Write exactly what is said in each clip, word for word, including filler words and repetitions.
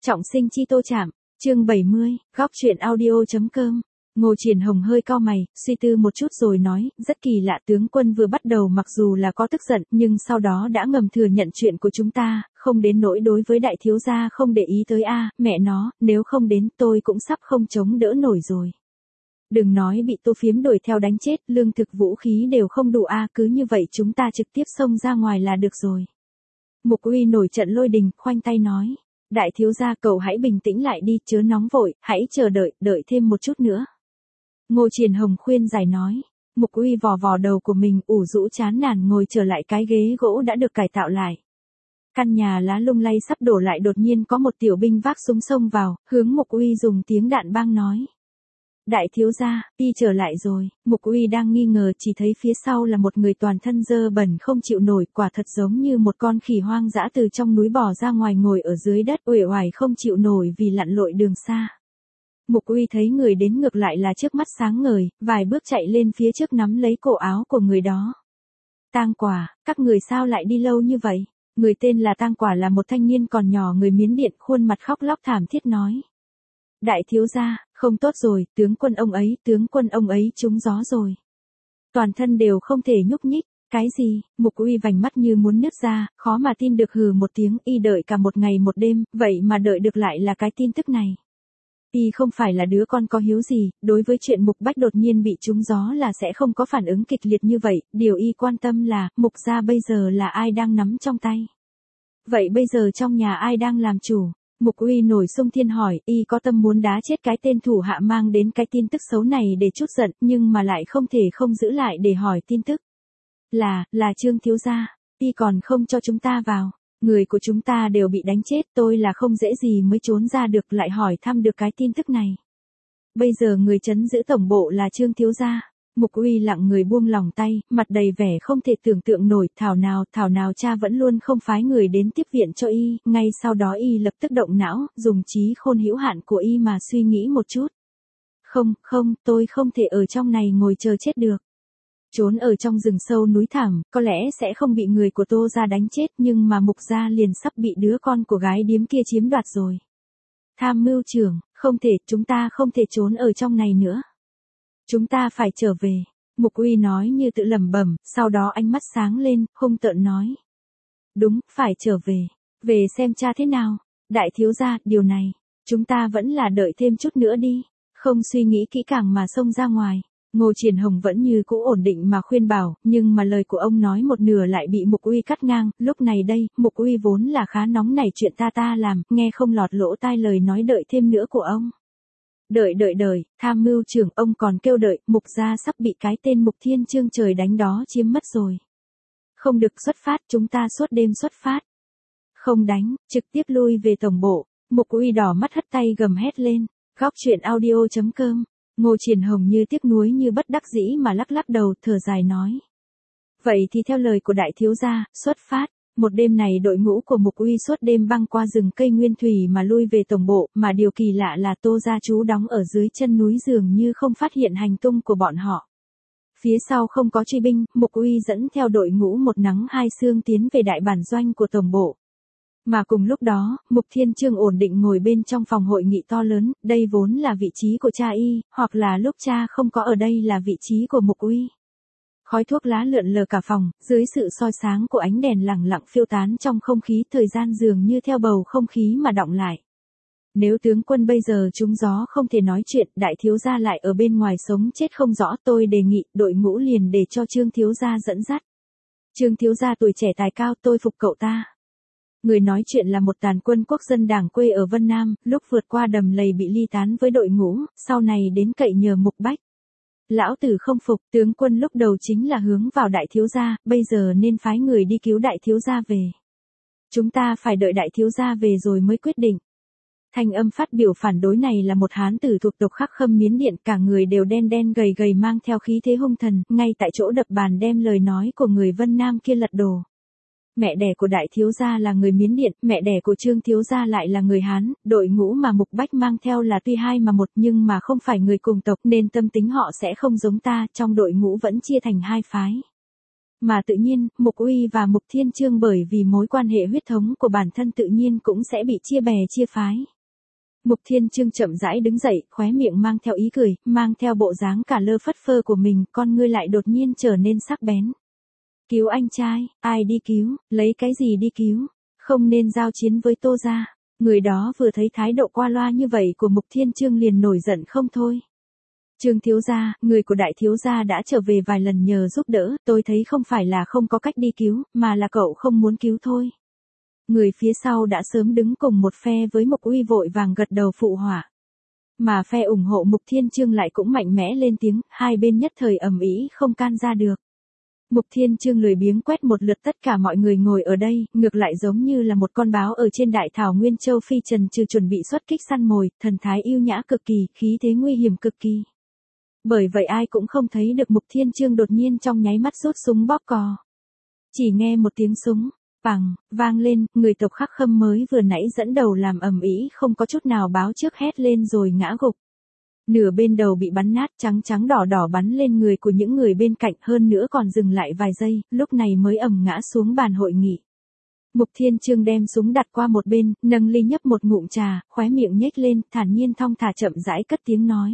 Trọng sinh chi tô chạm, chương bảy mươi, góc truyện audio.com. Ngô Triển Hồng hơi cau mày, suy tư một chút rồi nói, rất kỳ lạ, tướng quân vừa bắt đầu mặc dù là có tức giận, nhưng sau đó đã ngầm thừa nhận chuyện của chúng ta, không đến nỗi đối với đại thiếu gia không để ý tới a, mẹ nó, nếu không đến tôi cũng sắp không chống đỡ nổi rồi. Đừng nói bị Tô Phiếm đuổi theo đánh chết, lương thực vũ khí đều không đủ a, cứ như vậy chúng ta trực tiếp xông ra ngoài là được rồi. Mục Uy nổi trận lôi đình, khoanh tay nói. Đại thiếu gia, cậu hãy bình tĩnh lại đi, chớ nóng vội, hãy chờ đợi, đợi thêm một chút nữa. Ngô Triển Hồng khuyên giải nói. Mục Uy vò vò đầu của mình, ủ rũ chán nản ngồi trở lại cái ghế gỗ đã được cải tạo lại. Căn nhà lá lung lay sắp đổ lại, đột nhiên có một tiểu binh vác súng xông vào, hướng Mục Uy dùng tiếng đạn băng nói. Đại thiếu gia, y trở lại rồi. Mục Uy đang nghi ngờ, chỉ thấy phía sau là một người toàn thân dơ bẩn không chịu nổi, quả thật giống như một con khỉ hoang dã từ trong núi bò ra ngoài, ngồi ở dưới đất uể oải không chịu nổi vì lặn lội đường xa. Mục Uy thấy người đến ngược lại là trước mắt sáng ngời, vài bước chạy lên phía trước nắm lấy cổ áo của người đó. Tang Quả, các người sao lại đi lâu như vậy? Người tên là Tang Quả là một thanh niên còn nhỏ người Miến Điện, khuôn mặt khóc lóc thảm thiết nói. Đại thiếu gia, không tốt rồi, tướng quân ông ấy, tướng quân ông ấy trúng gió rồi. Toàn thân đều không thể nhúc nhích. Cái gì? Mục Uy vành mắt như muốn nứt ra, khó mà tin được, hừ một tiếng, y đợi cả một ngày một đêm, vậy mà đợi được lại là cái tin tức này. Y không phải là đứa con có hiếu gì, đối với chuyện Mục Bách đột nhiên bị trúng gió là sẽ không có phản ứng kịch liệt như vậy, điều y quan tâm là, Mục gia bây giờ là ai đang nắm trong tay. Vậy bây giờ trong nhà ai đang làm chủ? Mục Uy nổi xung thiên hỏi, y có tâm muốn đá chết cái tên thủ hạ mang đến cái tin tức xấu này để trút giận, nhưng mà lại không thể không giữ lại để hỏi tin tức. Là, là Trương thiếu gia, y còn không cho chúng ta vào, người của chúng ta đều bị đánh chết, tôi là không dễ gì mới trốn ra được, lại hỏi thăm được cái tin tức này. Bây giờ người trấn giữ tổng bộ là Trương thiếu gia. Mục Uy lặng người buông lòng tay, mặt đầy vẻ không thể tưởng tượng nổi, thảo nào, thảo nào cha vẫn luôn không phái người đến tiếp viện cho y, ngay sau đó y lập tức động não, dùng trí khôn hữu hạn của y mà suy nghĩ một chút. Không, không, tôi không thể ở trong này ngồi chờ chết được. Trốn ở trong rừng sâu núi thẳm, có lẽ sẽ không bị người của Tô gia đánh chết, nhưng mà Mục gia liền sắp bị đứa con của gái điếm kia chiếm đoạt rồi. Tham mưu trưởng, không thể, chúng ta không thể trốn ở trong này nữa. Chúng ta phải trở về. Mục Uy nói như tự lẩm bẩm, sau đó ánh mắt sáng lên, hung tợn nói. Đúng, phải trở về. Về xem cha thế nào. Đại thiếu gia, điều này, chúng ta vẫn là đợi thêm chút nữa đi. Không suy nghĩ kỹ càng mà xông ra ngoài. Ngô Triển Hồng vẫn như cũ ổn định mà khuyên bảo, nhưng mà lời của ông nói một nửa lại bị Mục Uy cắt ngang. Lúc này đây, Mục Uy vốn là khá nóng nảy chuyện ta ta làm, nghe không lọt lỗ tai lời nói đợi thêm nữa của ông. Đợi đợi đợi, tham mưu trưởng, ông còn kêu đợi, Mục gia sắp bị cái tên Mục Thiên Chương trời đánh đó chiếm mất rồi. Không được xuất phát, chúng ta suốt đêm xuất phát. Không đánh, trực tiếp lui về tổng bộ. Mục Uy đỏ mắt hất tay gầm hét lên. Góc truyện audio.com. Ngô Triển Hồng như tiếc nuối như bất đắc dĩ mà lắc lắc đầu, thở dài nói. Vậy thì theo lời của đại thiếu gia, xuất phát. Một đêm này đội ngũ của Mục Uy suốt đêm băng qua rừng cây nguyên thủy mà lui về tổng bộ, mà điều kỳ lạ là Tô gia trú đóng ở dưới chân núi dường như không phát hiện hành tung của bọn họ. Phía sau không có truy binh, Mục Uy dẫn theo đội ngũ một nắng hai sương tiến về đại bản doanh của tổng bộ. Mà cùng lúc đó, Mục Thiên Chương ổn định ngồi bên trong phòng hội nghị to lớn, đây vốn là vị trí của cha y, hoặc là lúc cha không có ở đây là vị trí của Mục Uy. Khói thuốc lá lượn lờ cả phòng, dưới sự soi sáng của ánh đèn lẳng lặng phiêu tán trong không khí, thời gian dường như theo bầu không khí mà đọng lại. Nếu tướng quân bây giờ trúng gió không thể nói chuyện, đại thiếu gia lại ở bên ngoài sống chết không rõ, tôi đề nghị đội ngũ liền để cho Trương thiếu gia dẫn dắt. Trương thiếu gia tuổi trẻ tài cao, tôi phục cậu ta. Người nói chuyện là một tàn quân quốc dân đảng quê ở Vân Nam, lúc vượt qua đầm lầy bị ly tán với đội ngũ, sau này đến cậy nhờ Mục Bách. Lão tử không phục, tướng quân lúc đầu chính là hướng vào đại thiếu gia, bây giờ nên phái người đi cứu đại thiếu gia về. Chúng ta phải đợi đại thiếu gia về rồi mới quyết định. Thanh âm phát biểu phản đối này là một hán tử thuộc tộc Khắc Khâm Miến Điện, cả người đều đen đen gầy gầy mang theo khí thế hung thần, ngay tại chỗ đập bàn đem lời nói của người Vân Nam kia lật đổ. Mẹ đẻ của đại thiếu gia là người Miến Điện, mẹ đẻ của Trương thiếu gia lại là người Hán, đội ngũ mà Mục Bách mang theo là tuy hai mà một nhưng mà không phải người cùng tộc nên tâm tính họ sẽ không giống ta, trong đội ngũ vẫn chia thành hai phái. Mà tự nhiên, Mục Uy và Mục Thiên Chương bởi vì mối quan hệ huyết thống của bản thân tự nhiên cũng sẽ bị chia bè chia phái. Mục Thiên Trương chậm rãi đứng dậy, khóe miệng mang theo ý cười, mang theo bộ dáng cả lơ phất phơ của mình, con ngươi lại đột nhiên trở nên sắc bén. Cứu anh trai, ai đi cứu, lấy cái gì đi cứu, không nên giao chiến với Tô gia. Người đó vừa thấy thái độ qua loa như vậy của Mục Thiên Trương liền nổi giận không thôi. Trương thiếu gia, người của đại thiếu gia đã trở về vài lần nhờ giúp đỡ, tôi thấy không phải là không có cách đi cứu, mà là cậu không muốn cứu thôi. Người phía sau đã sớm đứng cùng một phe với Mục Uy vội vàng gật đầu phụ họa. Mà phe ủng hộ Mục Thiên Trương lại cũng mạnh mẽ lên tiếng, hai bên nhất thời ầm ĩ không can ra được. Mục Thiên Trương lười biếng quét một lượt tất cả mọi người ngồi ở đây, ngược lại giống như là một con báo ở trên đại thảo Nguyên Châu phi trần trừ chuẩn bị xuất kích săn mồi, thần thái yêu nhã cực kỳ, khí thế nguy hiểm cực kỳ. Bởi vậy ai cũng không thấy được Mục Thiên Trương đột nhiên trong nháy mắt rút súng bóp cò. Chỉ nghe một tiếng súng, bằng, vang lên, người tộc Khắc Khâm mới vừa nãy dẫn đầu làm ầm ĩ không có chút nào báo trước hét lên rồi ngã gục. Nửa bên đầu bị bắn nát trắng trắng đỏ đỏ bắn lên người của những người bên cạnh hơn nữa còn dừng lại vài giây, lúc này mới ầm ngã xuống bàn hội nghị. Mục Thiên Trương đem súng đặt qua một bên, nâng ly nhấp một ngụm trà, khóe miệng nhếch lên, thản nhiên thong thả chậm rãi cất tiếng nói.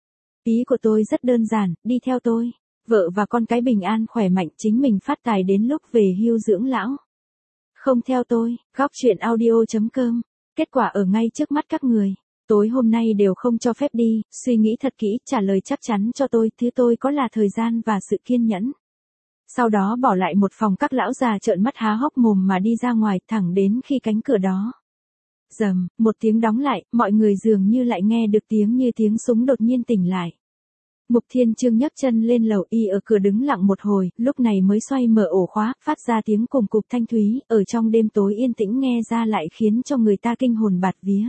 Ý của tôi rất đơn giản, đi theo tôi. Vợ và con cái bình an khỏe mạnh chính mình phát tài đến lúc về hưu dưỡng lão. Không theo tôi, góc truyện audio chấm com. Kết quả ở ngay trước mắt các người. Tối hôm nay đều không cho phép đi, suy nghĩ thật kỹ, trả lời chắc chắn cho tôi, thứ tôi có là thời gian và sự kiên nhẫn. Sau đó bỏ lại một phòng các lão già trợn mắt há hốc mồm mà đi ra ngoài thẳng đến khi cánh cửa đó. Rầm, một tiếng đóng lại, mọi người dường như lại nghe được tiếng như tiếng súng đột nhiên tỉnh lại. Mục Thiên Trương nhấc chân lên lầu y ở cửa đứng lặng một hồi, lúc này mới xoay mở ổ khóa, phát ra tiếng cùng cục thanh thúy, ở trong đêm tối yên tĩnh nghe ra lại khiến cho người ta kinh hồn bạt vía.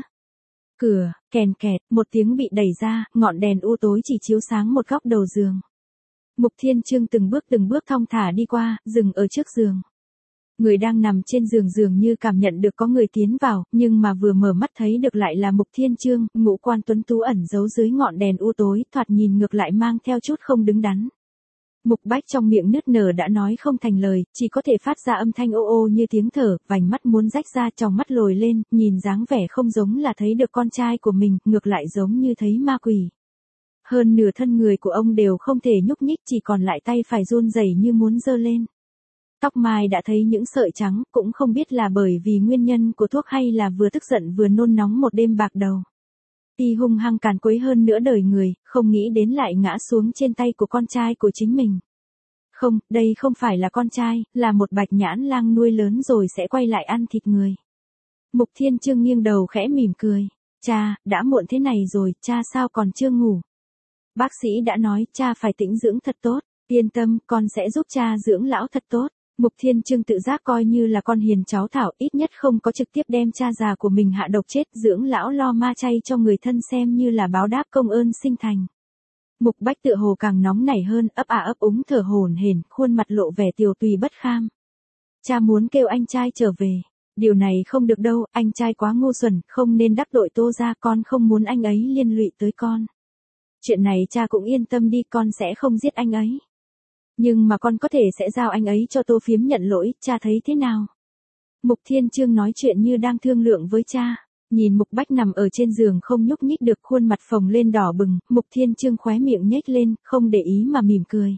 Cửa, kèn kẹt, một tiếng bị đẩy ra, ngọn đèn u tối chỉ chiếu sáng một góc đầu giường. Mục Thiên Trương từng bước từng bước thong thả đi qua, dừng ở trước giường. Người đang nằm trên giường dường như cảm nhận được có người tiến vào, nhưng mà vừa mở mắt thấy được lại là Mục Thiên Trương, ngũ quan tuấn tú ẩn giấu dưới ngọn đèn u tối, thoạt nhìn ngược lại mang theo chút không đứng đắn. Mục Bách trong miệng nứt nở đã nói không thành lời, chỉ có thể phát ra âm thanh ô ô như tiếng thở, vành mắt muốn rách ra, tròng mắt lồi lên, nhìn dáng vẻ không giống là thấy được con trai của mình, ngược lại giống như thấy ma quỷ. Hơn nửa thân người của ông đều không thể nhúc nhích, chỉ còn lại tay phải run rẩy như muốn giơ lên. Tóc mai đã thấy những sợi trắng, cũng không biết là bởi vì nguyên nhân của thuốc hay là vừa tức giận vừa nôn nóng một đêm bạc đầu. Y hung hăng càn quấy hơn nữa đời người, không nghĩ đến lại ngã xuống trên tay của con trai của chính mình. Không, đây không phải là con trai, là một bạch nhãn lang nuôi lớn rồi sẽ quay lại ăn thịt người. Mục Thiên Trương nghiêng đầu khẽ mỉm cười. Cha, đã muộn thế này rồi, cha sao còn chưa ngủ? Bác sĩ đã nói, cha phải tĩnh dưỡng thật tốt, yên tâm, con sẽ giúp cha dưỡng lão thật tốt. Mục Thiên Trương tự giác coi như là con hiền cháu thảo, ít nhất không có trực tiếp đem cha già của mình hạ độc chết, dưỡng lão lo ma chay cho người thân xem như là báo đáp công ơn sinh thành. Mục Bách tựa hồ càng nóng nảy hơn, ấp à ấp úng thở hổn hển, khuôn mặt lộ vẻ tiều tùy bất kham. Cha muốn kêu anh trai trở về. Điều này không được đâu, anh trai quá ngu xuẩn, không nên đắc tội Tô gia, con không muốn anh ấy liên lụy tới con. Chuyện này cha cũng yên tâm đi, con sẽ không giết anh ấy. Nhưng mà con có thể sẽ giao anh ấy cho Tô Phiếm nhận lỗi, cha thấy thế nào? Mục Thiên Trương nói chuyện như đang thương lượng với cha. Nhìn Mục Bách nằm ở trên giường không nhúc nhích được, khuôn mặt phồng lên đỏ bừng, Mục Thiên Trương khóe miệng nhếch lên, không để ý mà mỉm cười.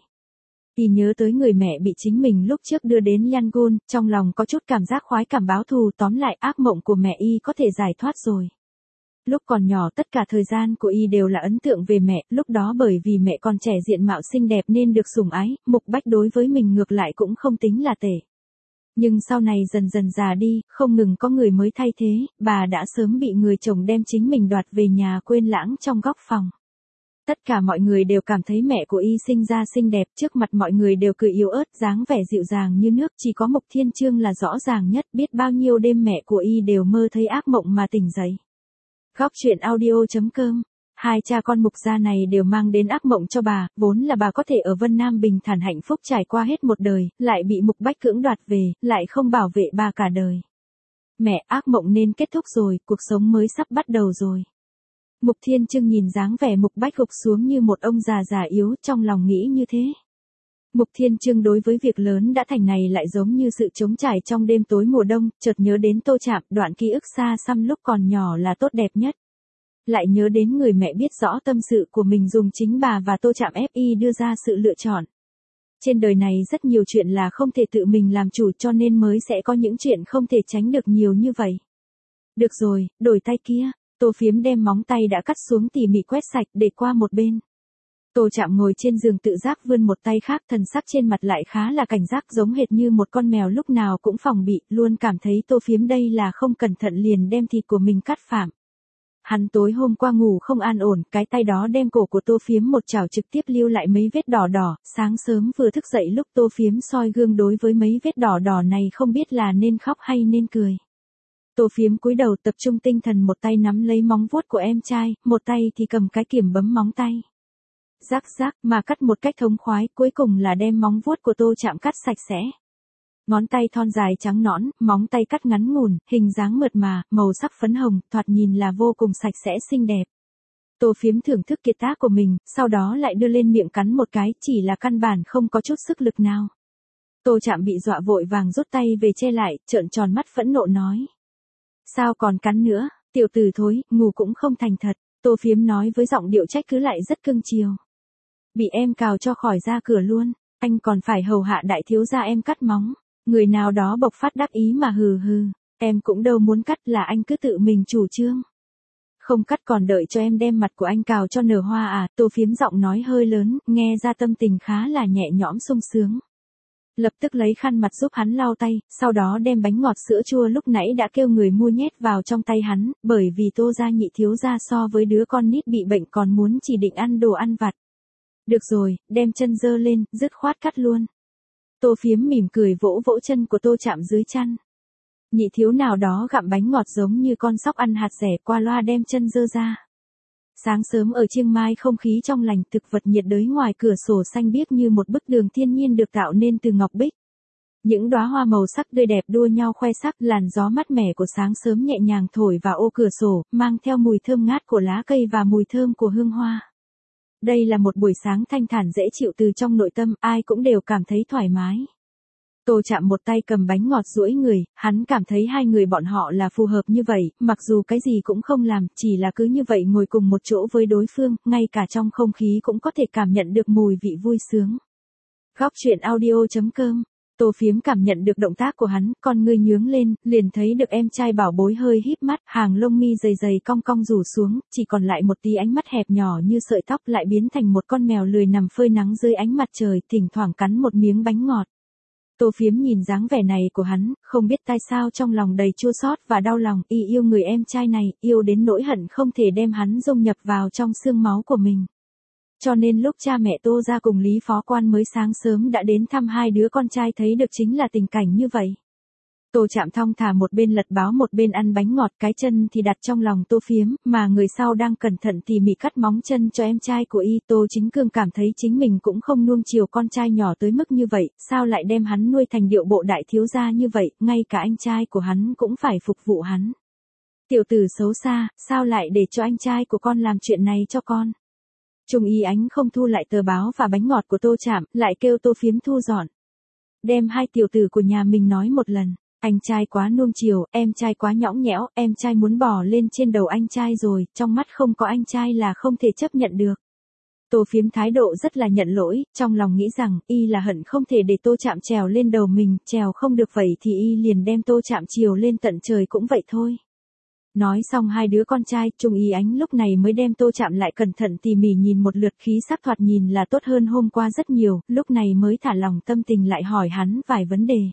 Y nhớ tới người mẹ bị chính mình lúc trước đưa đến Yangon, trong lòng có chút cảm giác khoái cảm báo thù, tóm lại ác mộng của mẹ Y có thể giải thoát rồi. Lúc còn nhỏ tất cả thời gian của Y đều là ấn tượng về mẹ, lúc đó bởi vì mẹ còn trẻ diện mạo xinh đẹp nên được sủng ái, Mục Bách đối với mình ngược lại cũng không tính là tệ. Nhưng sau này dần dần già đi, không ngừng có người mới thay thế, bà đã sớm bị người chồng đem chính mình đoạt về nhà quên lãng trong góc phòng. Tất cả mọi người đều cảm thấy mẹ của Y sinh ra xinh đẹp, trước mặt mọi người đều cười yếu ớt, dáng vẻ dịu dàng như nước, chỉ có Mục Thiên Trương là rõ ràng nhất, biết bao nhiêu đêm mẹ của Y đều mơ thấy ác mộng mà tỉnh dậy. Góc truyện audio chấm com. Hai cha con Mục gia này đều mang đến ác mộng cho bà, vốn là bà có thể ở Vân Nam bình thản hạnh phúc trải qua hết một đời, lại bị Mục Bách cưỡng đoạt về, lại không bảo vệ bà cả đời. Mẹ, ác mộng nên kết thúc rồi, cuộc sống mới sắp bắt đầu rồi. Mục Thiên Trương nhìn dáng vẻ Mục Bách gục xuống như một ông già già yếu, trong lòng nghĩ như thế. Mục Thiên Trương đối với việc lớn đã thành này lại giống như sự trống trải trong đêm tối mùa đông, chợt nhớ đến Tô Trạm, đoạn ký ức xa xăm lúc còn nhỏ là tốt đẹp nhất. Lại nhớ đến người mẹ biết rõ tâm sự của mình dùng chính bà và Tô Trạm ép y đưa ra sự lựa chọn. Trên đời này rất nhiều chuyện là không thể tự mình làm chủ cho nên mới sẽ có những chuyện không thể tránh được nhiều như vậy. Được rồi, đổi tay kia. Tô Phiếm đem móng tay đã cắt xuống tỉ mỉ quét sạch để qua một bên. Tô Trạm ngồi trên giường tự giác vươn một tay khác, thần sắc trên mặt lại khá là cảnh giác, giống hệt như một con mèo lúc nào cũng phòng bị, luôn cảm thấy Tô Phiếm đây là không cẩn thận liền đem thịt của mình cắt phạm. Hắn tối hôm qua ngủ không an ổn, cái tay đó đem cổ của Tô Phiếm một chảo trực tiếp lưu lại mấy vết đỏ đỏ, sáng sớm vừa thức dậy lúc Tô Phiếm soi gương đối với mấy vết đỏ đỏ này không biết là nên khóc hay nên cười. Tô Phiếm cúi đầu tập trung tinh thần, một tay nắm lấy móng vuốt của em trai, một tay thì cầm cái kiểm bấm móng tay. Rắc rắc mà cắt một cách thống khoái, cuối cùng là đem móng vuốt của Tô Trạm cắt sạch sẽ. Ngón tay thon dài trắng nõn, móng tay cắt ngắn ngủn, hình dáng mượt mà, màu sắc phấn hồng, thoạt nhìn là vô cùng sạch sẽ xinh đẹp. Tô Phiếm thưởng thức kiệt tác của mình, sau đó lại đưa lên miệng cắn một cái, chỉ là căn bản không có chút sức lực nào. Tô Trạm bị dọa vội vàng rút tay về che lại, trợn tròn mắt phẫn nộ nói. Sao còn cắn nữa, tiểu tử thối, ngủ cũng không thành thật. Tô Phiếm nói với giọng điệu trách cứ lại rất cưng chiều. Bị em cào cho khỏi ra cửa luôn, anh còn phải hầu hạ đại thiếu gia em cắt móng. Người nào đó bộc phát đắc ý mà hừ hừ, em cũng đâu muốn cắt, là anh cứ tự mình chủ trương. Không cắt còn đợi cho em đem mặt của anh cào cho nở hoa à? Tô Phiếm giọng nói hơi lớn, nghe ra tâm tình khá là nhẹ nhõm sung sướng. Lập tức lấy khăn mặt giúp hắn lau tay, sau đó đem bánh ngọt sữa chua lúc nãy đã kêu người mua nhét vào trong tay hắn, bởi vì Tô gia nhị thiếu gia so với đứa con nít bị bệnh còn muốn chỉ định ăn đồ ăn vặt. Được rồi, đem chân dơ lên, dứt khoát cắt luôn. Tô Phiếm mỉm cười vỗ vỗ chân của Tô Trạm dưới chăn. Nhị thiếu nào đó gặm bánh ngọt giống như con sóc ăn hạt rẻ, qua loa đem chân dơ ra. Sáng sớm ở Chiang Mai không khí trong lành, thực vật nhiệt đới ngoài cửa sổ xanh biếc như một bức tường thiên nhiên được tạo nên từ ngọc bích. Những đóa hoa màu sắc tươi đẹp đua nhau khoe sắc, làn gió mát mẻ của sáng sớm nhẹ nhàng thổi vào ô cửa sổ, mang theo mùi thơm ngát của lá cây và mùi thơm của hương hoa. Đây là một buổi sáng thanh thản dễ chịu, từ trong nội tâm ai cũng đều cảm thấy thoải mái. Tô Trạm một tay cầm bánh ngọt duỗi người, hắn cảm thấy hai người bọn họ là phù hợp như vậy, mặc dù cái gì cũng không làm, chỉ là cứ như vậy ngồi cùng một chỗ với đối phương, ngay cả trong không khí cũng có thể cảm nhận được mùi vị vui sướng. Góc truyện audio chấm com. Tô Phiếm cảm nhận được động tác của hắn, con ngươi nhướng lên, liền thấy được em trai bảo bối hơi híp mắt, hàng lông mi dày dày cong cong rủ xuống, chỉ còn lại một tí ánh mắt hẹp nhỏ như sợi tóc, lại biến thành một con mèo lười nằm phơi nắng dưới ánh mặt trời, thỉnh thoảng cắn một miếng bánh ngọt. Tô Phiếm nhìn dáng vẻ này của hắn, không biết tại sao trong lòng đầy chua xót và đau lòng, y yêu người em trai này, yêu đến nỗi hận không thể đem hắn dung nhập vào trong xương máu của mình. Cho nên lúc cha mẹ Tô gia cùng Lý Phó Quan mới sáng sớm đã đến thăm hai đứa con trai, thấy được chính là tình cảnh như vậy. Tô Trạm thong thả một bên lật báo một bên ăn bánh ngọt, cái chân thì đặt trong lòng Tô Phiếm, mà người sau đang cẩn thận tỉ mỉ cắt móng chân cho em trai của y. Tô Chính Cương cảm thấy chính mình cũng không nuông chiều con trai nhỏ tới mức như vậy, sao lại đem hắn nuôi thành điệu bộ đại thiếu gia như vậy, ngay cả anh trai của hắn cũng phải phục vụ hắn. Tiểu tử xấu xa, sao lại để cho anh trai của con làm chuyện này cho con? Trung Y Ánh không thu lại tờ báo và bánh ngọt của Tô Trạm, lại kêu Tô Phiếm thu dọn. Đem hai tiểu tử của nhà mình nói một lần. Anh trai quá nuông chiều, em trai quá nhõng nhẽo, em trai muốn bò lên trên đầu anh trai rồi, trong mắt không có anh trai là không thể chấp nhận được. Tô Phiếm thái độ rất là nhận lỗi, trong lòng nghĩ rằng, y là hận không thể để Tô Trạm trèo lên đầu mình, trèo không được vậy thì y liền đem Tô Trạm chiều lên tận trời cũng vậy thôi. Nói xong hai đứa con trai, Trung Y Ánh lúc này mới đem Tô Trạm lại cẩn thận tỉ mỉ nhìn một lượt, khí sắc thoạt nhìn là tốt hơn hôm qua rất nhiều, lúc này mới thả lòng tâm tình lại hỏi hắn vài vấn đề.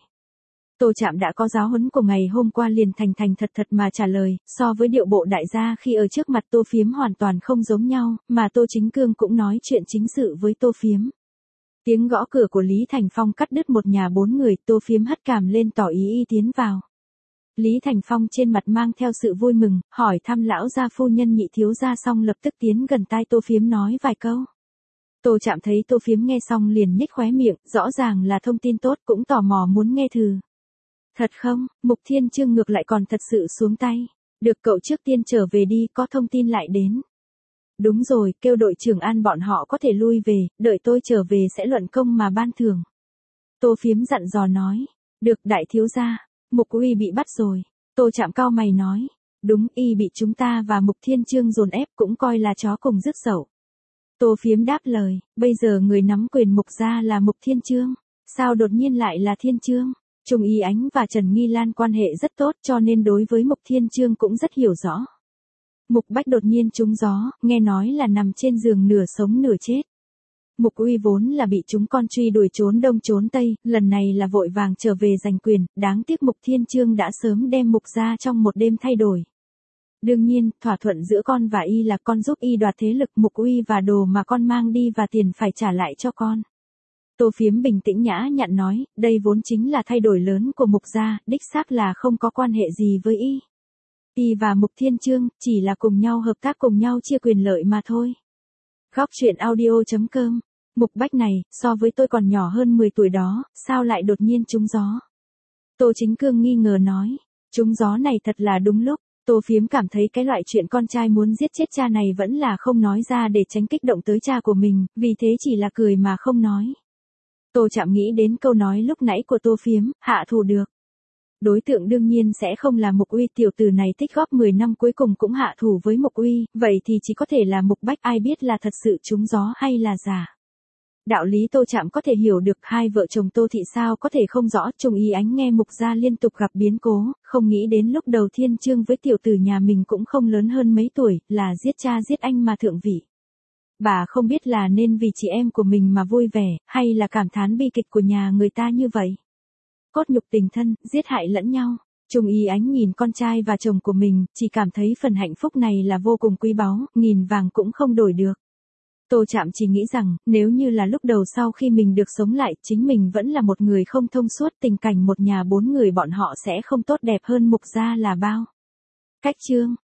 Tô Trạm đã có giáo huấn của ngày hôm qua liền thành thành thật thật mà trả lời, so với điệu bộ đại gia khi ở trước mặt Tô Phiếm hoàn toàn không giống nhau, mà Tô Chính Cương cũng nói chuyện chính sự với Tô Phiếm. Tiếng gõ cửa của Lý Thành Phong cắt đứt một nhà bốn người, Tô Phiếm hất cằm lên tỏ ý y tiến vào. Lý Thành Phong trên mặt mang theo sự vui mừng, hỏi thăm lão gia phu nhân nhị thiếu gia xong lập tức tiến gần tai Tô Phiếm nói vài câu. Tô Trạm thấy Tô Phiếm nghe xong liền nhếch khóe miệng, rõ ràng là thông tin tốt, cũng tò mò muốn nghe thử. Thật không? Mục Thiên Trương ngược lại còn thật sự xuống tay. Được, cậu trước tiên trở về đi, có thông tin lại đến. Đúng rồi, kêu đội trưởng An bọn họ có thể lui về, đợi tôi trở về sẽ luận công mà ban thưởng. Tô Phiếm dặn dò nói. Được, đại thiếu gia. Mục Uy bị bắt rồi. Tô Trạm cau mày nói. Đúng, y bị chúng ta và Mục Thiên Chương dồn ép cũng coi là chó cùng rước dậu. Tô Phiếm đáp lời, bây giờ người nắm quyền Mục gia là Mục Thiên Chương. Sao đột nhiên lại là Thiên Chương? Trung Y Ánh và Trần Nghi Lan quan hệ rất tốt cho nên đối với Mục Thiên Chương cũng rất hiểu rõ. Mục Bách đột nhiên trúng gió, nghe nói là nằm trên giường nửa sống nửa chết. Mục Uy vốn là bị chúng con truy đuổi trốn đông trốn tây, lần này là vội vàng trở về giành quyền, đáng tiếc Mục Thiên Chương đã sớm đem Mục gia trong một đêm thay đổi. Đương nhiên, thỏa thuận giữa con và y là con giúp y đoạt thế lực Mục Uy và đồ mà con mang đi và tiền phải trả lại cho con. Tô Phiếm bình tĩnh nhã nhặn nói, đây vốn chính là thay đổi lớn của Mục gia, đích xác là không có quan hệ gì với y. Y và Mục Thiên Chương chỉ là cùng nhau hợp tác cùng nhau chia quyền lợi mà thôi. Góc truyện audio chấm com. Mục Bách này, so với tôi còn nhỏ hơn mười tuổi đó, sao lại đột nhiên trúng gió? Tô Chính Cương nghi ngờ nói, trúng gió này thật là đúng lúc. Tô Phiếm cảm thấy cái loại chuyện con trai muốn giết chết cha này vẫn là không nói ra để tránh kích động tới cha của mình, vì thế chỉ là cười mà không nói. Tô Trạm nghĩ đến câu nói lúc nãy của Tô Phiếm, hạ thủ được. Đối tượng đương nhiên sẽ không là Mục Uy, tiểu tử này tích góp mười năm cuối cùng cũng hạ thủ với Mục Uy, vậy thì chỉ có thể là Mục Bách, ai biết là thật sự trúng gió hay là giả. Đạo lý Tô Trạm có thể hiểu được, hai vợ chồng Tô Thị sao có thể không rõ. Trung Y Ánh nghe Mục gia liên tục gặp biến cố, không nghĩ đến lúc đầu Thiên Chương với tiểu tử nhà mình cũng không lớn hơn mấy tuổi, là giết cha giết anh mà thượng vị. Bà không biết là nên vì chị em của mình mà vui vẻ, hay là cảm thán bi kịch của nhà người ta như vậy. Cốt nhục tình thân, giết hại lẫn nhau. Trung Y Ánh nhìn con trai và chồng của mình, chỉ cảm thấy phần hạnh phúc này là vô cùng quý báu, nghìn vàng cũng không đổi được. Tô Trạm chỉ nghĩ rằng, nếu như là lúc đầu sau khi mình được sống lại, chính mình vẫn là một người không thông suốt, tình cảnh một nhà bốn người bọn họ sẽ không tốt đẹp hơn Mục gia là bao. Cách chương